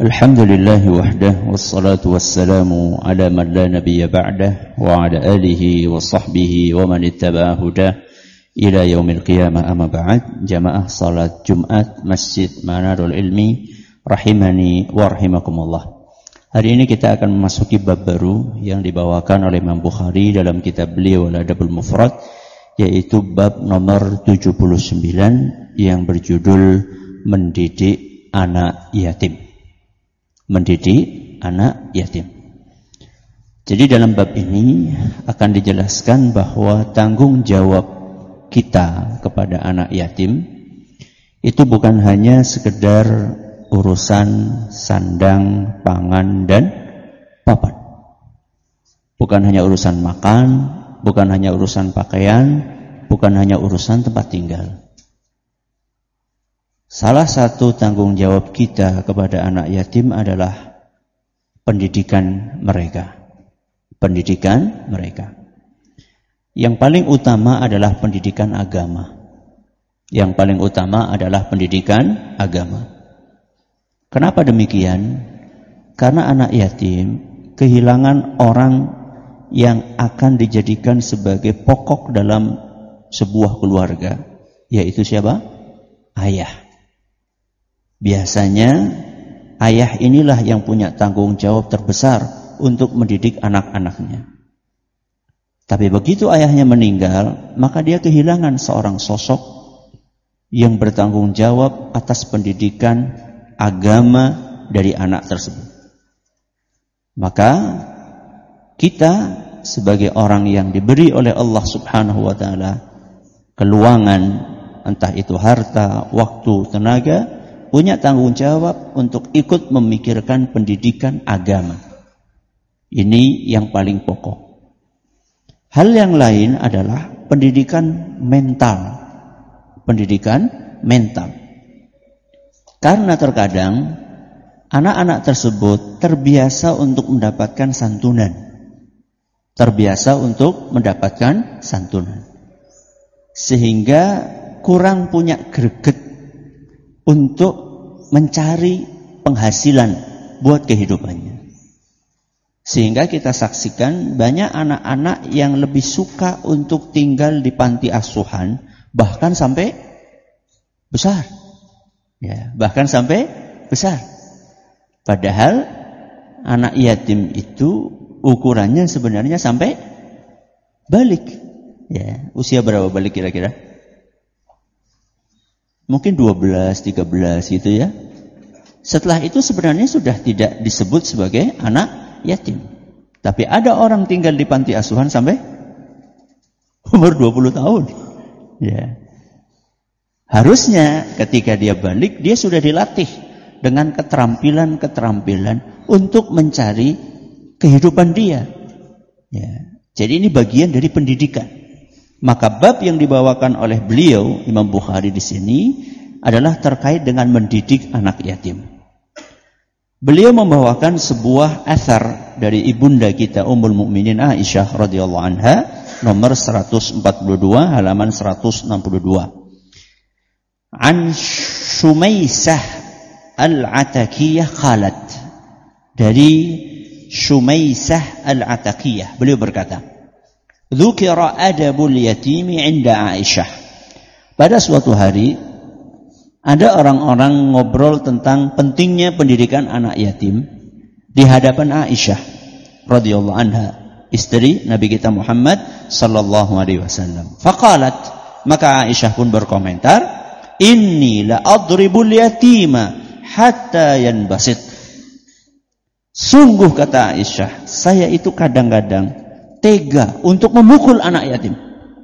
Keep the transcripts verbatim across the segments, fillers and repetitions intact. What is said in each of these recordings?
Alhamdulillahi wahdah wassalatu wassalamu ala man la nabiyya ba'dah wa ala alihi wa sahbihi wa man ittaba'a hudah ila yaumil qiyamah amma ba'd. Jamaah salat Jumat Masjid Manarul Ilmi rahimani wa rahimakumullah. Hari ini kita akan memasuki bab baru yang dibawakan oleh Imam Bukhari dalam kitab beliau Al-Adabul Mufrad, yaitu bab nomor tujuh puluh sembilan yang berjudul mendidik anak yatim. Mendidik anak yatim. Jadi dalam bab ini akan dijelaskan bahwa tanggung jawab kita kepada anak yatim itu bukan hanya sekedar urusan sandang, pangan, dan papan. Bukan hanya urusan makan, bukan hanya urusan pakaian, bukan hanya urusan tempat tinggal. Salah satu tanggung jawab kita kepada anak yatim adalah pendidikan mereka. Pendidikan mereka. Yang paling utama adalah pendidikan agama. Yang paling utama adalah pendidikan agama. Kenapa demikian? Karena anak yatim kehilangan orang yang akan dijadikan sebagai pokok dalam sebuah keluarga. Yaitu siapa? Ayah. Biasanya ayah inilah yang punya tanggung jawab terbesar untuk mendidik anak-anaknya. Tapi begitu ayahnya meninggal, maka dia kehilangan seorang sosok yang bertanggung jawab atas pendidikan agama dari anak tersebut. Maka kita sebagai orang yang diberi oleh Allah Subhanahu wa taala keluangan, entah itu harta, waktu, tenaga, punya tanggung jawab untuk ikut memikirkan pendidikan agama. Ini yang paling pokok. Hal yang lain adalah pendidikan mental. Pendidikan mental. Karena terkadang anak-anak tersebut terbiasa untuk mendapatkan santunan. Terbiasa untuk mendapatkan santunan. Sehingga kurang punya greget untuk mencari penghasilan buat kehidupannya. Sehingga kita saksikan banyak anak-anak yang lebih suka untuk tinggal di panti asuhan, bahkan sampai besar. Ya, bahkan sampai besar. Padahal anak yatim itu ukurannya sebenarnya sampai balik. Ya, usia berapa balik kira-kira? Mungkin dua belas, tiga belas gitu ya. Setelah itu sebenarnya sudah tidak disebut sebagai anak yatim. Tapi ada orang tinggal di panti asuhan sampai umur dua puluh tahun. Ya. Harusnya ketika dia balik, dia sudah dilatih dengan keterampilan-keterampilan untuk mencari kehidupan dia. Ya. Jadi ini bagian dari pendidikan. Maka bab yang dibawakan oleh beliau Imam Bukhari di sini adalah terkait dengan mendidik anak yatim. Beliau membawakan sebuah athar dari ibunda kita Ummul Mukminin Aisyah radhiyallahu anha, nomor seratus empat puluh dua halaman seratus enam puluh dua. An Shumaisah Al-Atakiyah qalat. Dari Shumaisah Al-Atakiyah, beliau berkata, Dzukira adabul yatimi 'inda Aisyah. Pada suatu hari ada orang-orang ngobrol tentang pentingnya pendidikan anak yatim di hadapan Aisyah radhiyallahu anha, istri Nabi kita Muhammad sallallahu alaihi wasallam. Faqalat, maka Aisyah pun berkomentar, "Inni la adribul yatima hatta yanbasit." Sungguh, kata Aisyah, saya itu kadang-kadang tega untuk memukul anak yatim.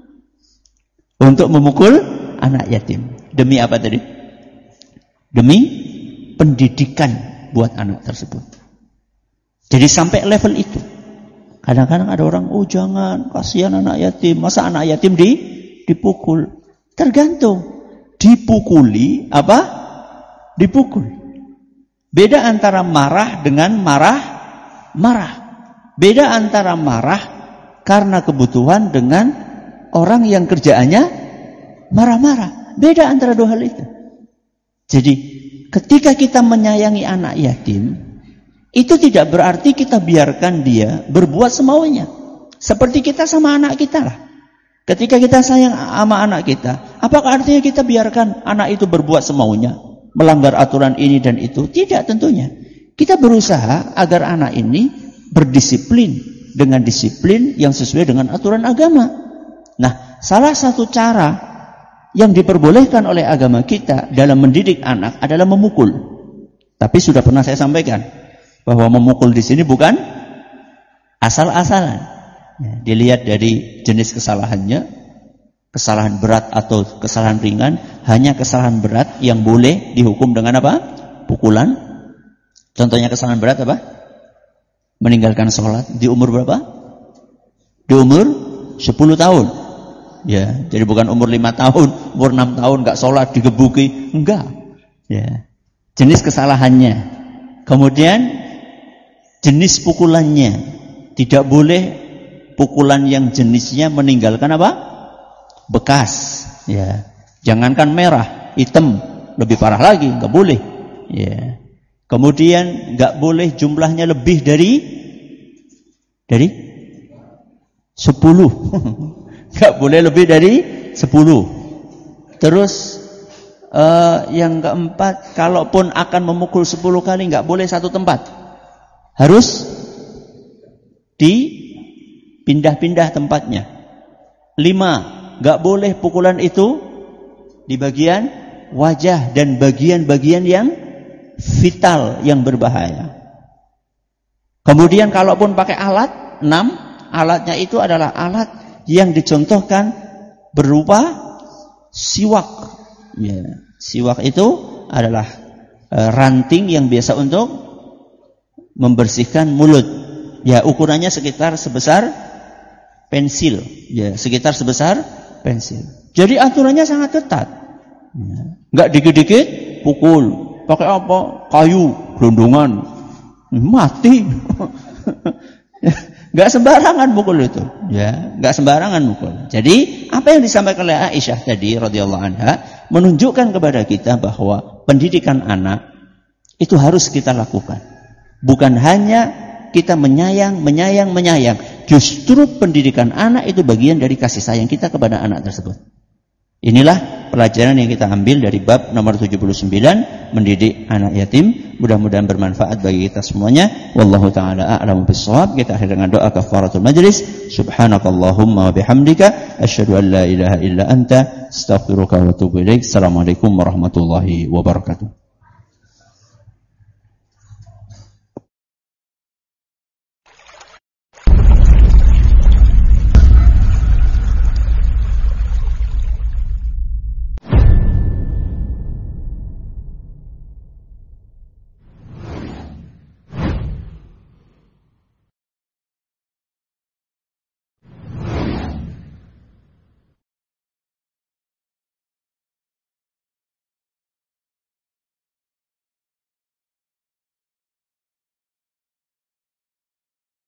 Untuk memukul anak yatim. Demi apa tadi? Demi pendidikan buat anak tersebut. Jadi sampai level itu. Kadang-kadang ada orang, oh jangan, kasihan anak yatim. Masa anak yatim di, dipukul? Tergantung. Dipukuli apa? Dipukul. Beda antara marah dengan marah-marah. Beda antara marah karena kebutuhan dengan orang yang kerjaannya marah-marah. Beda antara dua hal itu. Jadi ketika kita menyayangi anak yatim, itu tidak berarti kita biarkan dia berbuat semaunya. Seperti kita sama anak kita lah. Ketika kita sayang sama anak kita, apakah artinya kita biarkan anak itu berbuat semaunya, melanggar aturan ini dan itu? Tidak tentunya. Kita berusaha agar anak ini berdisiplin dengan disiplin yang sesuai dengan aturan agama. Nah, salah satu cara yang diperbolehkan oleh agama kita dalam mendidik anak adalah memukul. Tapi sudah pernah saya sampaikan bahwa memukul di sini bukan asal-asalan. Ya, dilihat dari jenis kesalahannya, kesalahan berat atau kesalahan ringan. Hanya kesalahan berat yang boleh dihukum dengan apa? Pukulan. Contohnya kesalahan berat apa? Meninggalkan sholat di umur berapa? Di umur sepuluh tahun. Ya, jadi bukan umur lima tahun, umur enam tahun nggak sholat digebuki, enggak. Ya, jenis kesalahannya. Kemudian jenis pukulannya, tidak boleh pukulan yang jenisnya meninggalkan apa? Bekas. Ya, jangankan merah, hitam, lebih parah lagi, nggak boleh. Ya, kemudian nggak boleh jumlahnya lebih dari dari sepuluh. Gak boleh lebih dari sepuluh. Terus uh, yang keempat, kalaupun akan memukul sepuluh kali, gak boleh satu tempat. Harus dipindah-pindah tempatnya. Lima, gak boleh pukulan itu di bagian wajah dan bagian-bagian yang vital, yang berbahaya. Kemudian kalaupun pakai alat, enam, alatnya itu adalah alat yang dicontohkan berupa siwak. Ya, siwak itu adalah e, ranting yang biasa untuk membersihkan mulut. Ya, ukurannya sekitar sebesar pensil. Ya, sekitar sebesar pensil. Jadi aturannya sangat ketat. Ya, nggak dikit-dikit pukul. Pakai apa? Kayu, gelondongan. Mati. Gak sembarangan mukul itu, ya, gak sembarangan mukul. Jadi apa yang disampaikan oleh Aisyah tadi radhiyallahu anha menunjukkan kepada kita bahwa pendidikan anak itu harus kita lakukan. Bukan hanya kita menyayang, menyayang, menyayang. Justru pendidikan anak itu bagian dari kasih sayang kita kepada anak tersebut. Inilah pelajaran yang kita ambil dari bab nomor tujuh puluh sembilan, mendidik anak yatim. Mudah-mudahan bermanfaat bagi kita semuanya. Wallahu ta'ala a'lamu bis-shawab. Kita akhiri dengan doa kafaratul majlis. Subhanakallahumma wa bihamdika asyhadu an la ilaha illa anta astaghfiruka wa atubu ilaik. Assalamualaikum warahmatullahi wabarakatuh.